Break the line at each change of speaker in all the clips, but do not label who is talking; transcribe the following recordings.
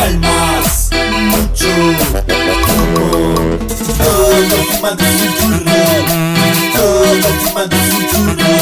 palmas, mucho humo, todo fumando su churro, todo fumando su churro.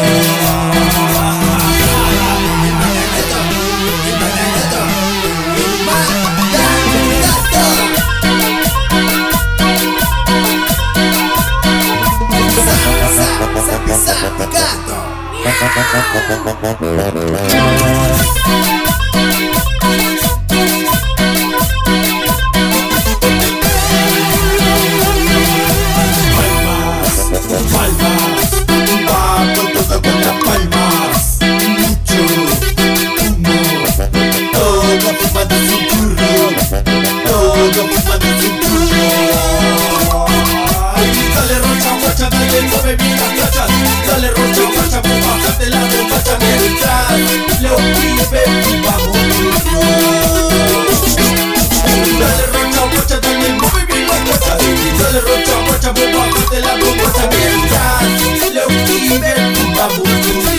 Dale rocha, guacha, pues bájate la bombacha mientras Leo Pibe fumamos duro. Dale rocha, guacha, dale mueve bien la guacha. Dale rocha, guacha, pues bájate la bombacha mientras Leo Pibe fumamos duro.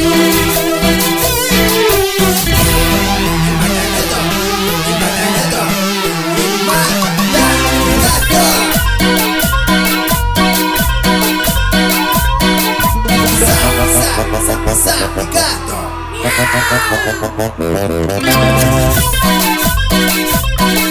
Gato.